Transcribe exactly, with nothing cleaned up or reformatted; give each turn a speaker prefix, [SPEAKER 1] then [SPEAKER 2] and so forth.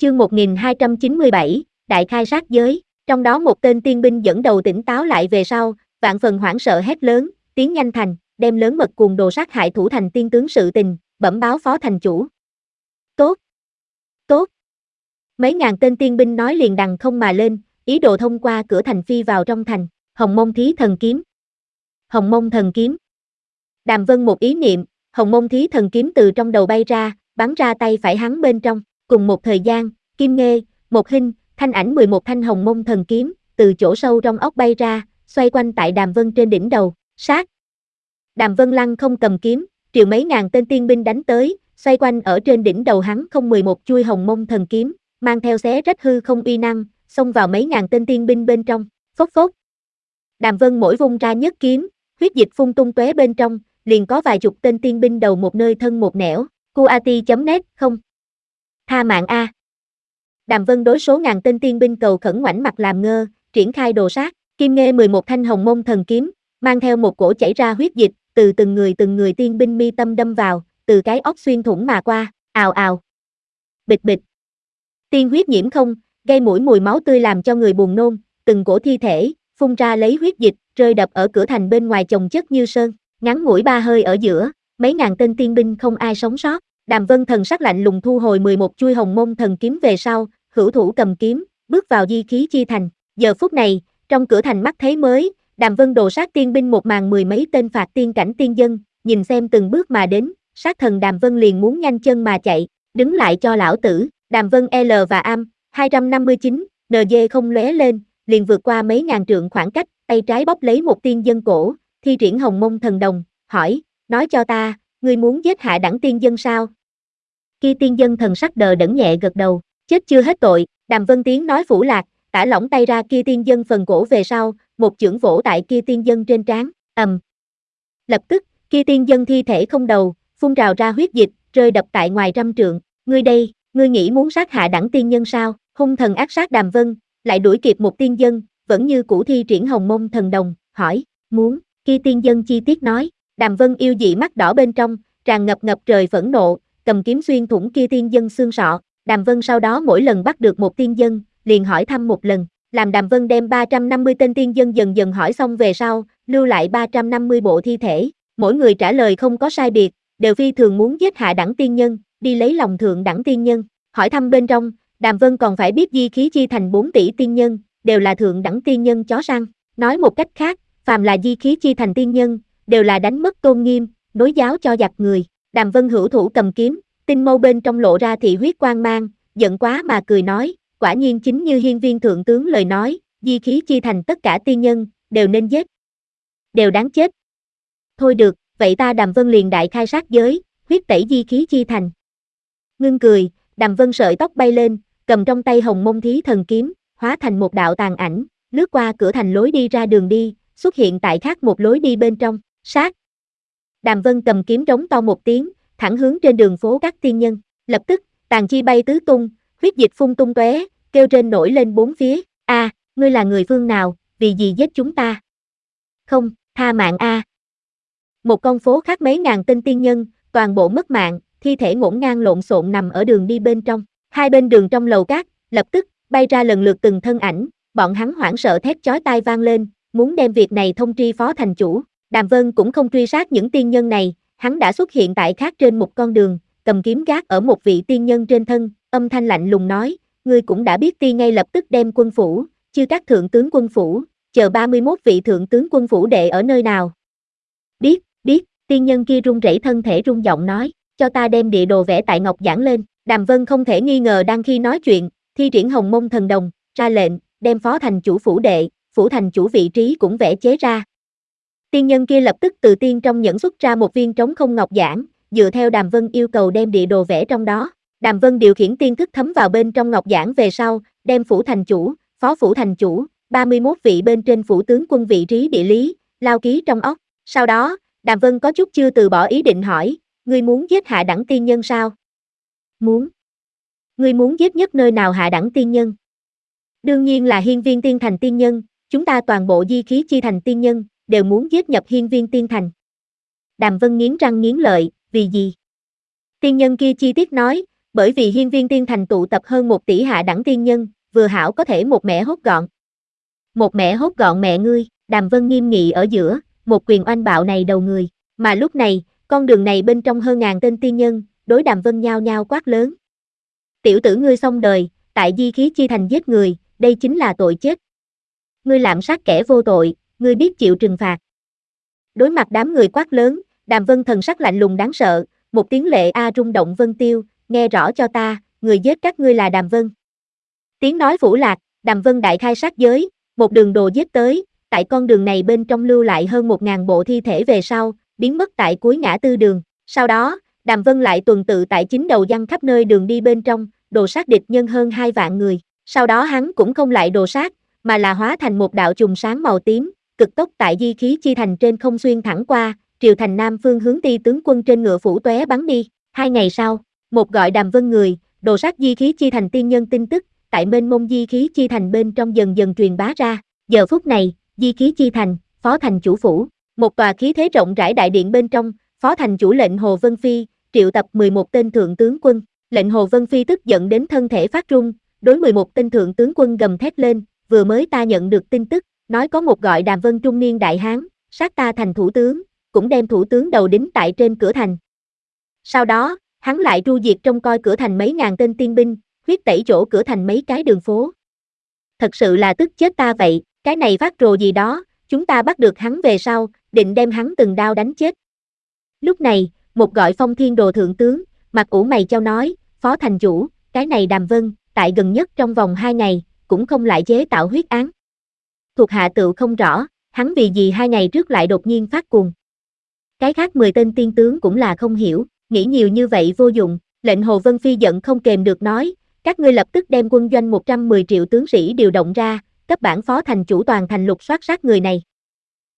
[SPEAKER 1] Chương một nghìn hai trăm chín mươi bảy, Đại khai sát giới, trong đó một tên tiên binh dẫn đầu tỉnh táo lại về sau, vạn phần hoảng sợ hét lớn, tiến nhanh thành, đem lớn mật cuồng đồ sát hại thủ thành tiên tướng sự tình, bẩm báo phó thành chủ. Tốt, tốt. Mấy ngàn tên tiên binh nói liền đằng không mà lên, ý đồ thông qua cửa thành phi vào trong thành. Hồng Mông Thí Thần Kiếm. Hồng Mông Thần Kiếm. Đàm Vân một ý niệm, Hồng Mông Thí Thần Kiếm từ trong đầu bay ra, bắn ra tay phải hắn bên trong. Cùng một thời gian, Kim Nghê, Một Hinh, Thanh Ảnh mười một thanh Hồng Mông Thần Kiếm, từ chỗ sâu trong ốc bay ra, xoay quanh tại Đàm Vân trên đỉnh đầu, sát. Đàm Vân lăng không cầm kiếm, triệu mấy ngàn tên tiên binh đánh tới, xoay quanh ở trên đỉnh đầu hắn không mười một chuôi Hồng Mông Thần Kiếm, mang theo xé rách hư không uy năng, xông vào mấy ngàn tên tiên binh bên trong, phốc phốc. Đàm Vân mỗi vung ra nhất kiếm, huyết dịch phun tung tóe bên trong, liền có vài chục tên tiên binh đầu một nơi thân một nẻo. Cuati chấm net không. Tha mạng a. Đàm Vân đối số ngàn tên tiên binh cầu khẩn ngoảnh mặt làm ngơ, triển khai đồ sát, Kim Nghê mười một thanh Hồng Mông Thần Kiếm, mang theo một cổ chảy ra huyết dịch, từ từng người từng người tiên binh mi tâm đâm vào, từ cái óc xuyên thủng mà qua, ào ào. Bịch bịch. Tiên huyết nhiễm không, gây mũi mùi máu tươi làm cho người buồn nôn, từng cổ thi thể phun ra lấy huyết dịch, rơi đập ở cửa thành bên ngoài chồng chất như sơn, ngắn ngủi ba hơi ở giữa, mấy ngàn tên tiên binh không ai sống sót. Đàm Vân thần sắc lạnh lùng thu hồi mười một chuôi Hồng Mông Thần Kiếm về sau, hữu thủ cầm kiếm, bước vào di khí chi thành. Giờ phút này, trong cửa thành mắt thấy mới, Đàm Vân đồ sát tiên binh một màn mười mấy tên phạt tiên cảnh tiên dân, nhìn xem từng bước mà đến, sát thần Đàm Vân liền muốn nhanh chân mà chạy, đứng lại cho lão tử. Đàm Vân L và Am hai trăm năm mươi chín, en giê không lóe lên, liền vượt qua mấy ngàn trượng khoảng cách, tay trái bóp lấy một tiên dân cổ, thi triển Hồng Mông Thần Đồng, hỏi, nói cho ta, ngươi muốn giết hạ đẳng tiên dân sao? Kia tiên dân thần sắc đờ đẫn nhẹ gật đầu, chết chưa hết tội. Đàm Vân Tiến nói phủ lạc, tả lỏng tay ra kia tiên dân phần cổ về sau, một chưởng vỗ tại kia tiên dân trên trán, ầm. Lập tức, kia tiên dân thi thể không đầu, phun rào ra huyết dịch, rơi đập tại ngoài trăm trượng. Ngươi đây, ngươi nghĩ muốn sát hạ đẳng tiên nhân sao? Hung thần ác sát Đàm Vân, lại đuổi kịp một tiên dân, vẫn như cũ thi triển Hồng Mông Thần Đồng, hỏi, muốn? Kia tiên dân chi tiết nói. Đàm Vân yêu dị mắt đỏ bên trong, tràn ngập ngập trời phẫn nộ, cầm kiếm xuyên thủng kia tiên dân xương sọ. Đàm Vân sau đó mỗi lần bắt được một tiên dân, liền hỏi thăm một lần, làm Đàm Vân đem ba trăm năm mươi tên tiên dân dần dần hỏi xong về sau, lưu lại ba trăm năm mươi bộ thi thể, mỗi người trả lời không có sai biệt, đều phi thường muốn giết hạ đẳng tiên nhân, đi lấy lòng thượng đẳng tiên nhân. Hỏi thăm bên trong, Đàm Vân còn phải biết di khí chi thành bốn tỷ tiên nhân, đều là thượng đẳng tiên nhân chó săn. Nói một cách khác, phàm là di khí chi thành tiên nhân, đều là đánh mất tôn nghiêm, nối giáo cho giặc người. Đàm Vân hữu thủ cầm kiếm, tinh mâu bên trong lộ ra thị huyết quang mang, giận quá mà cười nói, quả nhiên chính như hiên viên thượng tướng lời nói, di khí chi thành tất cả tiên nhân, đều nên giết. Đều đáng chết. Thôi được, vậy ta Đàm Vân liền đại khai sát giới, huyết tẩy di khí chi thành. Ngưng cười, Đàm Vân sợi tóc bay lên, cầm trong tay Hồng Mông Thí Thần Kiếm, hóa thành một đạo tàn ảnh, lướt qua cửa thành lối đi ra đường đi, xuất hiện tại khác một lối đi bên trong, sát. Đàm Vân cầm kiếm rống to một tiếng, thẳng hướng trên đường phố các tiên nhân, lập tức, tàn chi bay tứ tung, huyết dịch phun tung tóe, kêu trên nổi lên bốn phía, a, à, ngươi là người phương nào, vì gì giết chúng ta? Không, tha mạng a. À. Một con phố khác mấy ngàn tên tiên nhân, toàn bộ mất mạng, thi thể ngổn ngang lộn xộn nằm ở đường đi bên trong, hai bên đường trong lầu cát, lập tức, bay ra lần lượt từng thân ảnh, bọn hắn hoảng sợ thét chói tai vang lên, muốn đem việc này thông tri phó thành chủ. Đàm Vân cũng không truy sát những tiên nhân này, hắn đã xuất hiện tại khác trên một con đường, cầm kiếm gác ở một vị tiên nhân trên thân, âm thanh lạnh lùng nói, ngươi cũng đã biết ti ngay lập tức đem quân phủ, chư các thượng tướng quân phủ, chờ ba mươi mốt vị thượng tướng quân phủ đệ ở nơi nào. Biết, biết, tiên nhân kia run rẩy thân thể run giọng nói, cho ta đem địa đồ vẽ tại ngọc giản lên. Đàm Vân không thể nghi ngờ đang khi nói chuyện, thi triển Hồng Mông Thần Đồng, ra lệnh, đem phó thành chủ phủ đệ, phủ thành chủ vị trí cũng vẽ chế ra. Tiên nhân kia lập tức từ tiên trong nhẫn xuất ra một viên trống không ngọc giản, dựa theo Đàm Vân yêu cầu đem địa đồ vẽ trong đó. Đàm Vân điều khiển tiên thức thấm vào bên trong ngọc giản về sau, đem phủ thành chủ, phó phủ thành chủ, ba mươi mốt vị bên trên phủ tướng quân vị trí địa lý, lao ký trong óc. Sau đó, Đàm Vân có chút chưa từ bỏ ý định hỏi, ngươi muốn giết hạ đẳng tiên nhân sao? Muốn. Ngươi muốn giết nhất nơi nào hạ đẳng tiên nhân? Đương nhiên là hiên viên tiên thành tiên nhân, chúng ta toàn bộ di khí chi thành tiên nhân, đều muốn giết nhập hiên viên tiên thành. Đàm Vân nghiến răng nghiến lợi, vì gì? Tiên nhân kia chi tiết nói, Bởi vì hiên viên tiên thành tụ tập hơn một tỷ hạ đẳng tiên nhân, vừa hảo có thể một mẻ hốt gọn. Một mẻ hốt gọn mẹ ngươi, Đàm Vân nghiêm nghị ở giữa, một quyền oanh bạo này đầu người. Mà lúc này, con đường này bên trong hơn ngàn tên tiên nhân, đối Đàm Vân nhao nhao quát lớn. Tiểu tử ngươi xong đời, tại di khí chi thành giết người, đây chính là tội chết. Ngươi lạm sát kẻ vô tội, ngươi biết chịu trừng phạt. Đối mặt đám người quát lớn, Đàm Vân thần sắc lạnh lùng đáng sợ, một tiếng lệ a rung động vân tiêu, nghe rõ cho ta, người giết các ngươi là Đàm Vân. Tiếng nói phủ lạc, Đàm Vân đại khai sát giới, một đường đồ giết tới, tại con đường này bên trong lưu lại hơn một ngàn bộ thi thể về sau, biến mất tại cuối ngã tư đường. Sau đó, Đàm Vân lại tuần tự tại chính đầu giăng khắp nơi đường đi bên trong, đồ sát địch nhân hơn hai vạn người. Sau đó hắn cũng không lại đồ sát, mà là hóa thành một đạo chùm sáng màu tím, cực tốc tại di khí chi thành trên không xuyên thẳng qua, triều thành nam phương hướng Ti tướng quân trên ngựa phủ tóe bắn đi. Hai ngày sau, một gọi Đàm Vân người, đồ sát di khí chi thành tiên nhân tin tức, tại mênh mông di khí chi thành bên trong dần dần truyền bá ra. Giờ phút này, di khí chi thành, phó thành chủ phủ, một tòa khí thế rộng rãi đại điện bên trong, phó thành chủ lệnh Hồ Vân Phi, triệu tập mười một tên thượng tướng quân. Lệnh Hồ Vân Phi tức giận đến thân thể phát run, đối mười một tên thượng tướng quân gầm thét lên, vừa mới ta nhận được tin tức, nói có một gọi Đàm Vân trung niên đại hán, sát ta thành thủ tướng, cũng đem thủ tướng đầu đính tại trên cửa thành. Sau đó, hắn lại tru diệt trông coi cửa thành mấy ngàn tên tiên binh, huyết tẩy chỗ cửa thành mấy cái đường phố. Thật sự là tức chết ta vậy, cái này phát rồ gì đó, chúng ta bắt được hắn về sau, định đem hắn từng đao đánh chết. Lúc này, một gọi Phong Thiên Đồ thượng tướng, mặt ủ mày chau nói, phó thành chủ, cái này Đàm Vân, tại gần nhất trong vòng hai ngày, cũng không lại chế tạo huyết án. Thuộc hạ tựu không rõ, hắn vì gì hai ngày trước lại đột nhiên phát cuồng. Cái khác mười tên tiên tướng cũng là không hiểu, nghĩ nhiều như vậy vô dụng, lệnh Hồ Vân Phi giận không kềm được nói, các ngươi lập tức đem quân doanh một trăm mười triệu tướng sĩ điều động ra, cấp bản phó thành chủ toàn thành lục soát sát người này.